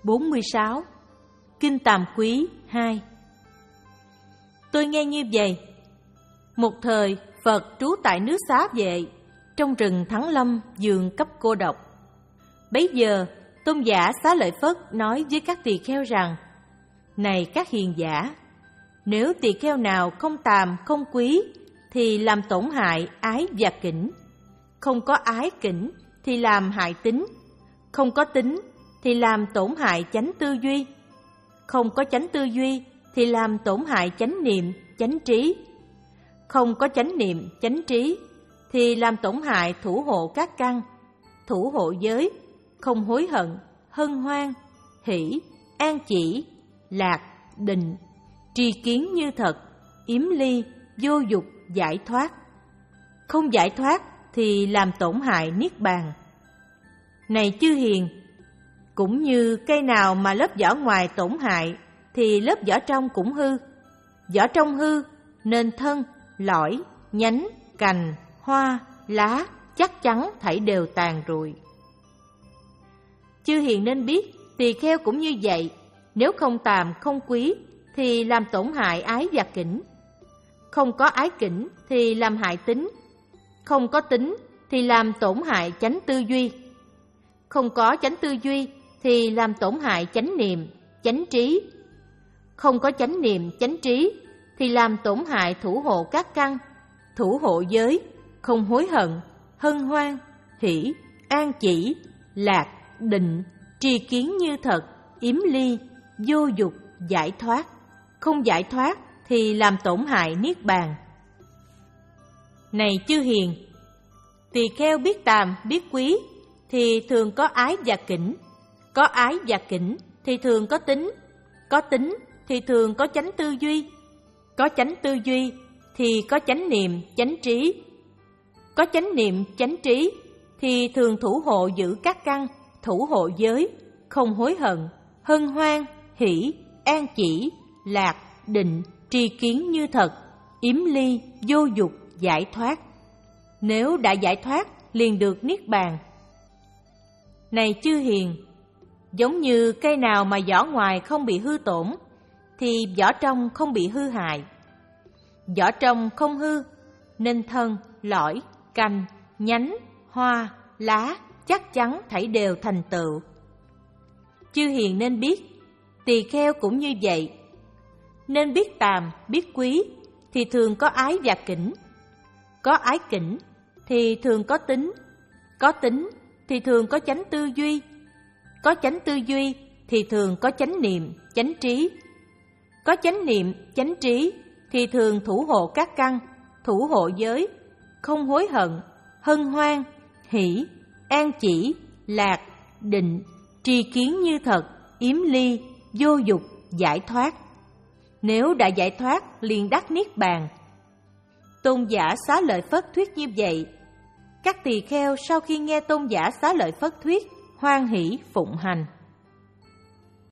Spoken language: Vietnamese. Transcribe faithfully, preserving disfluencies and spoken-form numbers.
bốn mươi sáu. Kinh Tàm Quý hai. Tôi nghe như vậy. Một thời, Phật trú tại nước Xá Vệ, trong rừng Thắng Lâm, vườn cấp cô độc. Bấy giờ, Tôn giả Xá Lợi Phất nói với các tỳ kheo rằng: Này các hiền giả, nếu tỳ kheo nào không tàm, không quý, thì làm tổn hại ái và kỉnh. Không có ái kỉnh thì làm hại tính. Không có tính thì làm tổn hại chánh tư duy. Không có chánh tư duy thì làm tổn hại chánh niệm, chánh trí. Không có chánh niệm, chánh trí thì làm tổn hại thủ hộ các căn, thủ hộ giới, không hối hận, hân hoan, hỷ, an chỉ, lạc, định, tri kiến như thật, yếm ly, vô dục, giải thoát. Không giải thoát thì làm tổn hại niết bàn. Này chư hiền, cũng như cây nào mà lớp vỏ ngoài tổn hại thì lớp vỏ trong cũng hư. Vỏ trong hư nên thân, lõi, nhánh, cành, hoa, lá chắc chắn thảy đều tàn rụi. Chư hiền nên biết, tỳ kheo cũng như vậy. Nếu không tàm, không quý thì làm tổn hại ái và kỉnh. Không có ái kỉnh thì làm hại tính. Không có tính thì làm tổn hại chánh tư duy. Không có chánh tư duy thì làm tổn hại chánh niệm, chánh trí. Không có chánh niệm, chánh trí thì làm tổn hại thủ hộ các căn, thủ hộ giới, không hối hận, hân hoan, hỷ, an chỉ, lạc, định, tri kiến như thật, yếm ly, vô dục, giải thoát. Không giải thoát thì làm tổn hại niết bàn. Này chư hiền, tỳ kheo biết tàm, biết quý thì thường có ái và kỉnh. Có ái và kỉnh thì thường có tính. Có tính thì thường có chánh tư duy. Có chánh tư duy thì có chánh niệm, chánh trí. Có chánh niệm, chánh trí thì thường thủ hộ giữ các căn, thủ hộ giới, không hối hận, hân hoan, hỷ, an chỉ, lạc, định, tri kiến như thật, yếm ly, vô dục, giải thoát. Nếu đã giải thoát, liền được niết bàn. Này chư hiền, giống như cây nào mà vỏ ngoài không bị hư tổn, thì vỏ trong không bị hư hại. Vỏ trong không hư, nên thân, lõi, cành, nhánh, hoa, lá chắc chắn thảy đều thành tựu. Chư hiền nên biết, tỳ kheo cũng như vậy. Nên biết tàm, biết quý thì thường có ái và kỉnh. Có ái kỉnh thì thường có tính. Có tính thì thường có chánh tư duy. Có chánh tư duy thì thường có chánh niệm, chánh trí. Có chánh niệm, chánh trí thì thường thủ hộ các căn, thủ hộ giới, không hối hận, hân hoan, hỷ, an chỉ, lạc, định, tri kiến như thật, yếm ly, vô dục, giải thoát. Nếu đã giải thoát, liền đắc niết bàn. Tôn giả Xá Lợi Phất thuyết như vậy. Các tỳ kheo sau khi nghe tôn giả Xá Lợi Phất thuyết, hoan hỷ phụng hành.